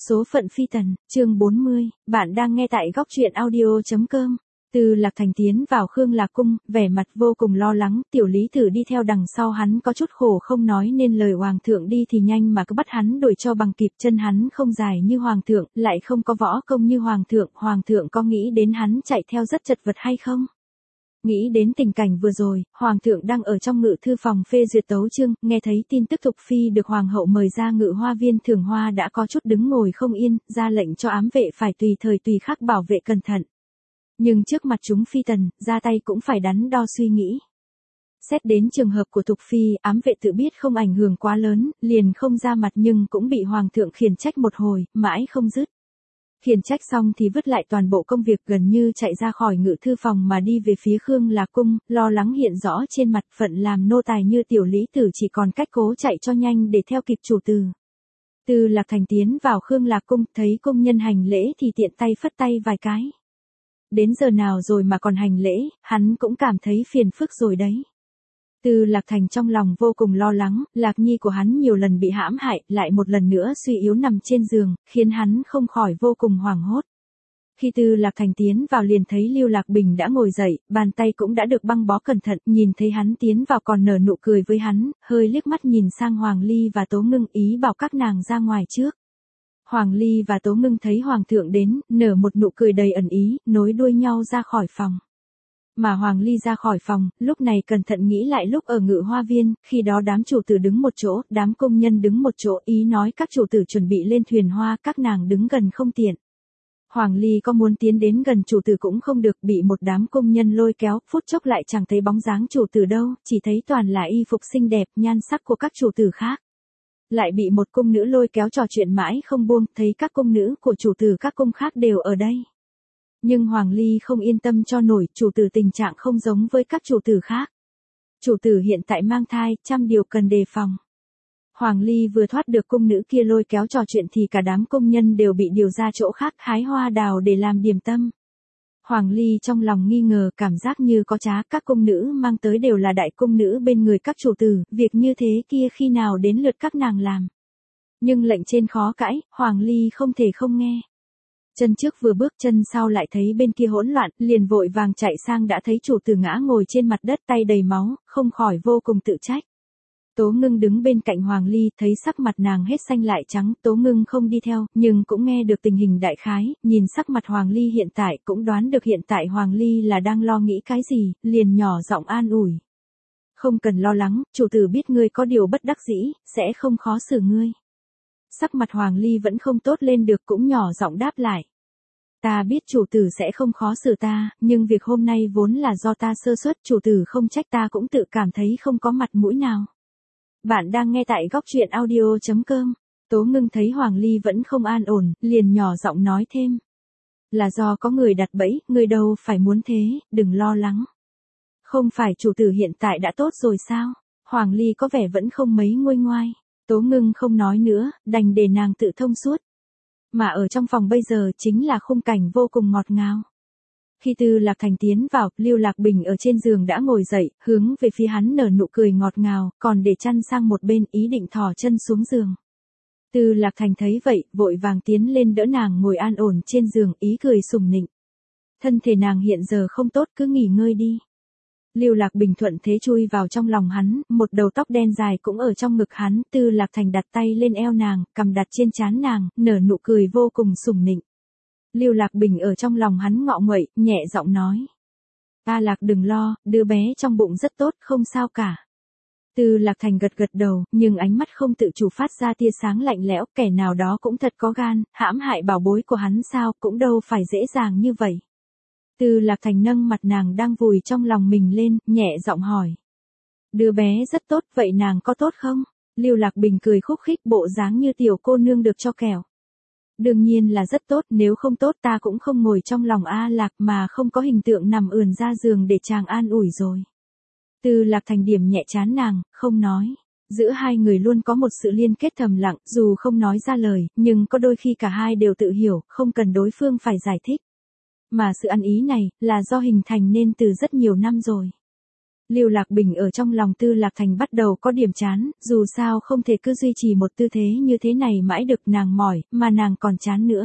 Số phận phi tần, chương 40, bạn đang nghe tại góc truyện audio.com. Từ Lạc Thành tiến vào Khương Lạc Cung, vẻ mặt vô cùng lo lắng, tiểu lý tử đi theo đằng sau hắn có chút khổ không nói nên lời. Hoàng thượng đi thì nhanh mà cứ bắt hắn đuổi cho bằng kịp, chân hắn không dài như hoàng thượng, lại không có võ công như hoàng thượng có nghĩ đến hắn chạy theo rất chật vật hay không? Nghĩ đến tình cảnh vừa rồi, hoàng thượng đang ở trong ngự thư phòng phê duyệt tấu chương, nghe thấy tin tức Thục Phi được hoàng hậu mời ra ngự hoa viên thưởng hoa đã có chút đứng ngồi không yên, ra lệnh cho ám vệ phải tùy thời tùy khắc bảo vệ cẩn thận. Nhưng trước mặt chúng phi tần, ra tay cũng phải đắn đo suy nghĩ. Xét đến trường hợp của Thục Phi, ám vệ tự biết không ảnh hưởng quá lớn, liền không ra mặt nhưng cũng bị hoàng thượng khiển trách một hồi, mãi không dứt. Khiển trách xong thì vứt lại toàn bộ công việc, gần như chạy ra khỏi ngự thư phòng mà đi về phía Khương Lạc Cung, lo lắng hiện rõ trên mặt, phận làm nô tài như tiểu lý tử chỉ còn cách cố chạy cho nhanh để theo kịp chủ tử. Từ Lạc Thành tiến vào Khương Lạc Cung, thấy công nhân hành lễ thì tiện tay phất tay vài cái. Đến giờ nào rồi mà còn hành lễ, hắn cũng cảm thấy phiền phức rồi đấy. Từ Lạc Thành trong lòng vô cùng lo lắng, Lạc Nhi của hắn nhiều lần bị hãm hại, lại một lần nữa suy yếu nằm trên giường, khiến hắn không khỏi vô cùng hoảng hốt. Khi Từ Lạc Thành tiến vào liền thấy Lưu Lạc Bình đã ngồi dậy, bàn tay cũng đã được băng bó cẩn thận, nhìn thấy hắn tiến vào còn nở nụ cười với hắn, hơi liếc mắt nhìn sang Hoàng Ly và Tố Ngưng, ý bảo các nàng ra ngoài trước. Hoàng Ly và Tố Ngưng thấy hoàng thượng đến, nở một nụ cười đầy ẩn ý, nối đuôi nhau ra khỏi phòng. Mà Hoàng Ly ra khỏi phòng, lúc này cẩn thận nghĩ lại lúc ở ngự hoa viên, khi đó đám chủ tử đứng một chỗ, đám công nhân đứng một chỗ, ý nói các chủ tử chuẩn bị lên thuyền hoa, các nàng đứng gần không tiện. Hoàng Ly có muốn tiến đến gần chủ tử cũng không được, bị một đám công nhân lôi kéo, phút chốc lại chẳng thấy bóng dáng chủ tử đâu, chỉ thấy toàn là y phục xinh đẹp, nhan sắc của các chủ tử khác. Lại bị một cung nữ lôi kéo trò chuyện mãi không buông, thấy các cung nữ của chủ tử các cung khác đều ở đây. Nhưng Hoàng Ly không yên tâm cho nổi, chủ tử tình trạng không giống với các chủ tử khác. Chủ tử hiện tại mang thai, trăm điều cần đề phòng. Hoàng Ly vừa thoát được cung nữ kia lôi kéo trò chuyện thì cả đám công nhân đều bị điều ra chỗ khác hái hoa đào để làm điểm tâm. Hoàng Ly trong lòng nghi ngờ, cảm giác như có trá, các cung nữ mang tới đều là đại cung nữ bên người các chủ tử, việc như thế kia khi nào đến lượt các nàng làm. Nhưng lệnh trên khó cãi, Hoàng Ly không thể không nghe. Chân trước vừa bước chân sau lại thấy bên kia hỗn loạn, liền vội vàng chạy sang đã thấy chủ tử ngã ngồi trên mặt đất tay đầy máu, không khỏi vô cùng tự trách. Tố Ngưng đứng bên cạnh Hoàng Ly, thấy sắc mặt nàng hết xanh lại trắng, Tố Ngưng không đi theo, nhưng cũng nghe được tình hình đại khái, nhìn sắc mặt Hoàng Ly hiện tại, cũng đoán được hiện tại Hoàng Ly là đang lo nghĩ cái gì, liền nhỏ giọng an ủi. Không cần lo lắng, chủ tử biết ngươi có điều bất đắc dĩ, sẽ không khó xử ngươi. Sắc mặt Hoàng Ly vẫn không tốt lên được, cũng nhỏ giọng đáp lại. Ta biết chủ tử sẽ không khó xử ta, nhưng việc hôm nay vốn là do ta sơ suất, chủ tử không trách ta cũng tự cảm thấy không có mặt mũi nào. Bạn đang nghe tại góc truyện audio.com. Tố Ngưng thấy Hoàng Ly vẫn không an ổn, liền nhỏ giọng nói thêm. Là do có người đặt bẫy, người đâu phải muốn thế, đừng lo lắng. Không phải chủ tử hiện tại đã tốt rồi sao? Hoàng Ly có vẻ vẫn không mấy nguôi ngoai. Tố Ngưng không nói nữa, đành để nàng tự thông suốt. Mà ở trong phòng bây giờ chính là khung cảnh vô cùng ngọt ngào. Khi Từ Lạc Thành tiến vào, Lưu Lạc Bình ở trên giường đã ngồi dậy, hướng về phía hắn nở nụ cười ngọt ngào, còn để chăn sang một bên, ý định thò chân xuống giường. Từ Lạc Thành thấy vậy, vội vàng tiến lên đỡ nàng ngồi an ổn trên giường, ý cười sủng nịnh. Thân thể nàng hiện giờ không tốt, cứ nghỉ ngơi đi. Lưu Lạc Bình thuận thế chui vào trong lòng hắn, một đầu tóc đen dài cũng ở trong ngực hắn, Từ Lạc Thành đặt tay lên eo nàng, cầm đặt trên trán nàng, nở nụ cười vô cùng sủng nịnh. Lưu Lạc Bình ở trong lòng hắn ngọ nguậy, nhẹ giọng nói. Ta Lạc đừng lo, đứa bé trong bụng rất tốt, không sao cả. Từ Lạc Thành gật gật đầu, nhưng ánh mắt không tự chủ phát ra tia sáng lạnh lẽo, kẻ nào đó cũng thật có gan, hãm hại bảo bối của hắn sao, cũng đâu phải dễ dàng như vậy. Từ Lạc Thành nâng mặt nàng đang vùi trong lòng mình lên, nhẹ giọng hỏi. Đứa bé rất tốt, vậy nàng có tốt không? Lưu Lạc Bình cười khúc khích, bộ dáng như tiểu cô nương được cho kẹo. Đương nhiên là rất tốt, nếu không tốt ta cũng không ngồi trong lòng A Lạc mà không có hình tượng nằm ườn ra giường để chàng an ủi rồi. Từ Lạc Thành điểm nhẹ trán nàng, không nói. Giữa hai người luôn có một sự liên kết thầm lặng, dù không nói ra lời, nhưng có đôi khi cả hai đều tự hiểu, không cần đối phương phải giải thích. Mà sự ăn ý này, là do hình thành nên từ rất nhiều năm rồi. Lưu Lạc Bình ở trong lòng Tư Lạc Thành bắt đầu có điểm chán, dù sao không thể cứ duy trì một tư thế như thế này mãi được, nàng mỏi, mà nàng còn chán nữa.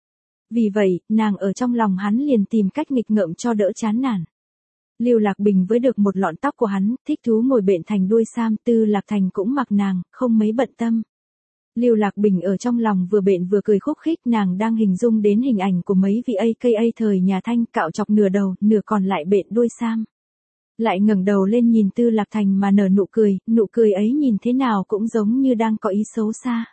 Vì vậy, nàng ở trong lòng hắn liền tìm cách nghịch ngợm cho đỡ chán nản. Lưu Lạc Bình với được một lọn tóc của hắn, thích thú ngồi bện thành đuôi sam, Tư Lạc Thành cũng mặc nàng, không mấy bận tâm. Lưu Lạc Bình ở trong lòng vừa bện vừa cười khúc khích, nàng đang hình dung đến hình ảnh của mấy vị AKA thời nhà Thanh cạo chọc nửa đầu, nửa còn lại bện đuôi sam. Lại ngẩng đầu lên nhìn Tư Lạc Thành mà nở nụ cười ấy nhìn thế nào cũng giống như đang có ý xấu xa.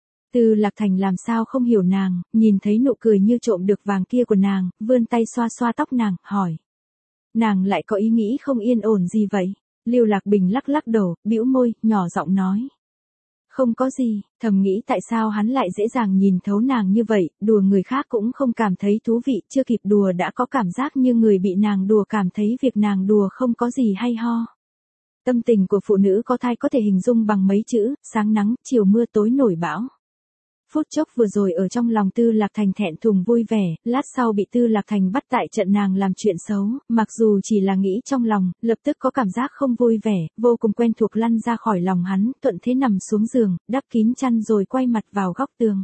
Tư Lạc Thành làm sao không hiểu nàng, nhìn thấy nụ cười như trộm được vàng kia của nàng, vươn tay xoa xoa tóc nàng, hỏi. Nàng lại có ý nghĩ không yên ổn gì vậy? Lưu Lạc Bình lắc lắc đầu, bĩu môi, nhỏ giọng nói. Không có gì, thầm nghĩ tại sao hắn lại dễ dàng nhìn thấu nàng như vậy, đùa người khác cũng không cảm thấy thú vị, chưa kịp đùa đã có cảm giác như người bị nàng đùa cảm thấy việc nàng đùa không có gì hay ho. Tâm tình của phụ nữ có thai có thể hình dung bằng mấy chữ, sáng nắng, chiều mưa tối nổi bão. Phút chốc vừa rồi ở trong lòng Tư Lạc Thành thẹn thùng vui vẻ, lát sau bị Tư Lạc Thành bắt tại trận nàng làm chuyện xấu, mặc dù chỉ là nghĩ trong lòng, lập tức có cảm giác không vui vẻ, vô cùng quen thuộc lăn ra khỏi lòng hắn, thuận thế nằm xuống giường, đắp kín chăn rồi quay mặt vào góc tường.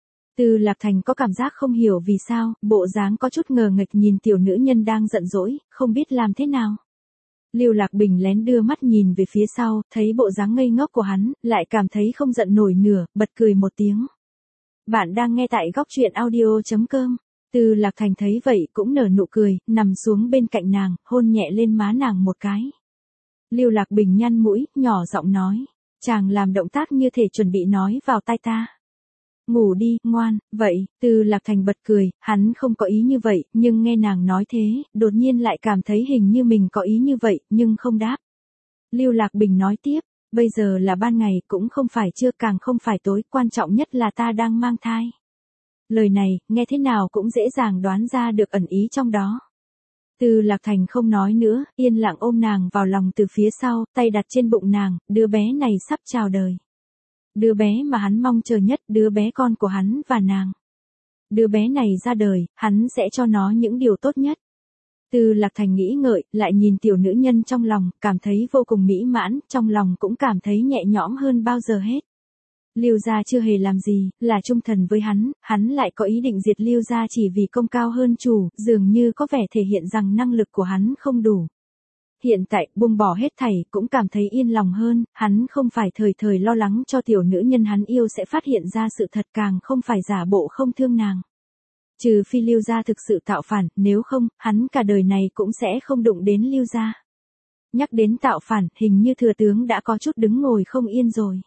Tư Lạc Thành có cảm giác không hiểu vì sao, bộ dáng có chút ngờ nghệch nhìn tiểu nữ nhân đang giận dỗi, không biết làm thế nào. Lưu Lạc Bình lén đưa mắt nhìn về phía sau, thấy bộ dáng ngây ngốc của hắn, lại cảm thấy không giận nổi nửa, bật cười một tiếng. Bạn đang nghe tại góc truyện audio.com. Tư Lạc Thành thấy vậy cũng nở nụ cười, nằm xuống bên cạnh nàng, hôn nhẹ lên má nàng một cái. Lưu Lạc Bình nhăn mũi, nhỏ giọng nói. Chàng làm động tác như thể chuẩn bị nói vào tai ta. Ngủ đi, ngoan, vậy, Tư Lạc Thành bật cười, hắn không có ý như vậy, nhưng nghe nàng nói thế, đột nhiên lại cảm thấy hình như mình có ý như vậy, nhưng không đáp. Lưu Lạc Bình nói tiếp. Bây giờ là ban ngày, cũng không phải trưa, càng không phải tối, quan trọng nhất là ta đang mang thai. Lời này, nghe thế nào cũng dễ dàng đoán ra được ẩn ý trong đó. Tư Lạc Thành không nói nữa, yên lặng ôm nàng vào lòng từ phía sau, tay đặt trên bụng nàng, đứa bé này sắp chào đời. Đứa bé mà hắn mong chờ nhất, đứa bé con của hắn và nàng. Đứa bé này ra đời, hắn sẽ cho nó những điều tốt nhất. Tư Lạc Thành nghĩ ngợi, lại nhìn tiểu nữ nhân trong lòng, cảm thấy vô cùng mỹ mãn, trong lòng cũng cảm thấy nhẹ nhõm hơn bao giờ hết. Lưu gia chưa hề làm gì, là trung thần với hắn lại có ý định diệt Lưu gia chỉ vì công cao hơn chủ, dường như có vẻ thể hiện rằng năng lực của hắn không đủ. Hiện tại, buông bỏ hết thảy, cũng cảm thấy yên lòng hơn, hắn không phải thời thời lo lắng cho tiểu nữ nhân hắn yêu sẽ phát hiện ra sự thật, càng không phải giả bộ không thương nàng. Trừ phi Lưu gia thực sự tạo phản, nếu không, hắn cả đời này cũng sẽ không đụng đến Lưu gia. Nhắc đến tạo phản, hình như thừa tướng đã có chút đứng ngồi không yên rồi.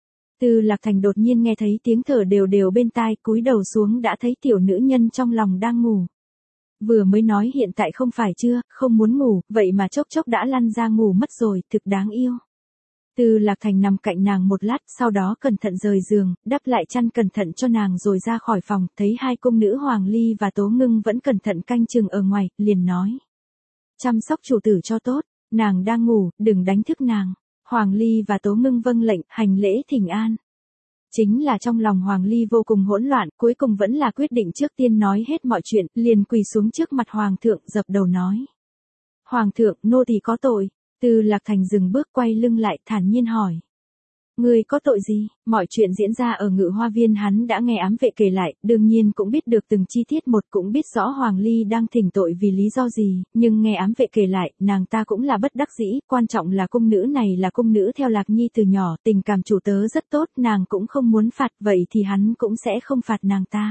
Tư Lạc Thành đột nhiên nghe thấy tiếng thở đều đều bên tai, cúi đầu xuống đã thấy tiểu nữ nhân trong lòng đang ngủ. Vừa mới nói hiện tại không phải chưa, không muốn ngủ, vậy mà chốc chốc đã lăn ra ngủ mất rồi, thực đáng yêu. Tư Lạc Thành nằm cạnh nàng một lát, sau đó cẩn thận rời giường, đắp lại chăn cẩn thận cho nàng rồi ra khỏi phòng, thấy hai cung nữ Hoàng Ly và Tố Ngưng vẫn cẩn thận canh chừng ở ngoài, liền nói. Chăm sóc chủ tử cho tốt, nàng đang ngủ, đừng đánh thức nàng. Hoàng Ly và Tố Ngưng vâng lệnh, hành lễ thỉnh an. Chính là trong lòng Hoàng Ly vô cùng hỗn loạn, cuối cùng vẫn là quyết định trước tiên nói hết mọi chuyện, liền quỳ xuống trước mặt Hoàng thượng, dập đầu nói. Hoàng thượng, nô tỳ có tội. Tư Lạc Thành dừng bước quay lưng lại, thản nhiên hỏi. Ngươi có tội gì? Mọi chuyện diễn ra ở Ngự Hoa Viên hắn đã nghe ám vệ kể lại, đương nhiên cũng biết được từng chi tiết một, cũng biết rõ Hoàng Ly đang thỉnh tội vì lý do gì, nhưng nghe ám vệ kể lại, nàng ta cũng là bất đắc dĩ, quan trọng là cung nữ này là cung nữ theo Lạc Nhi từ nhỏ, tình cảm chủ tớ rất tốt, nàng cũng không muốn phạt, vậy thì hắn cũng sẽ không phạt nàng ta.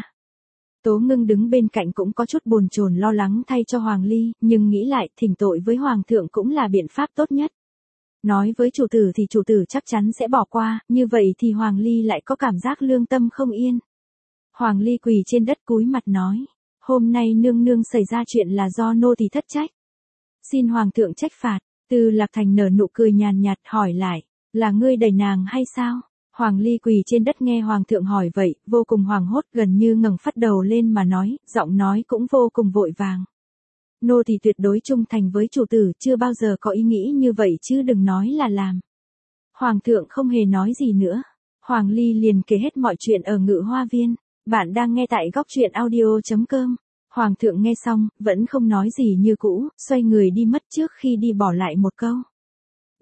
Tố Ngưng đứng bên cạnh cũng có chút bồn chồn lo lắng thay cho Hoàng Ly, nhưng nghĩ lại, thỉnh tội với Hoàng thượng cũng là biện pháp tốt nhất. Nói với chủ tử thì chủ tử chắc chắn sẽ bỏ qua, như vậy thì Hoàng Ly lại có cảm giác lương tâm không yên. Hoàng Ly quỳ trên đất cúi mặt nói, hôm nay nương nương xảy ra chuyện là do nô tỳ thất trách. Xin Hoàng thượng trách phạt. Tư Lạc Thành nở nụ cười nhàn nhạt hỏi lại, là ngươi đẩy nàng hay sao? Hoàng Ly quỳ trên đất nghe Hoàng thượng hỏi vậy, vô cùng hoảng hốt, gần như ngẩng phát đầu lên mà nói, giọng nói cũng vô cùng vội vàng. Nô tỳ tuyệt đối trung thành với chủ tử, chưa bao giờ có ý nghĩ như vậy chứ đừng nói là làm. Hoàng thượng không hề nói gì nữa. Hoàng Ly liền kể hết mọi chuyện ở Ngự Hoa Viên. Bạn đang nghe tại góc truyện audio.com. Hoàng thượng nghe xong, vẫn không nói gì như cũ, xoay người đi mất trước khi đi bỏ lại một câu.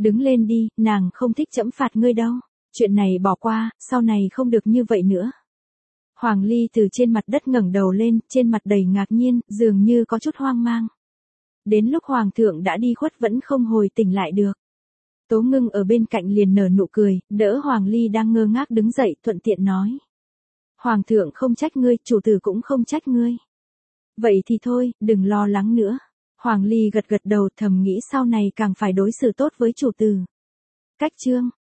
Đứng lên đi, nàng không thích trẫm phạt ngươi đâu. Chuyện này bỏ qua, sau này không được như vậy nữa. Hoàng Ly từ trên mặt đất ngẩng đầu lên, trên mặt đầy ngạc nhiên, dường như có chút hoang mang. Đến lúc Hoàng thượng đã đi khuất vẫn không hồi tỉnh lại được. Tố Ngưng ở bên cạnh liền nở nụ cười, đỡ Hoàng Ly đang ngơ ngác đứng dậy, thuận tiện nói. Hoàng thượng không trách ngươi, chủ tử cũng không trách ngươi. Vậy thì thôi, đừng lo lắng nữa. Hoàng Ly gật gật đầu, thầm nghĩ sau này càng phải đối xử tốt với chủ tử. Cách chương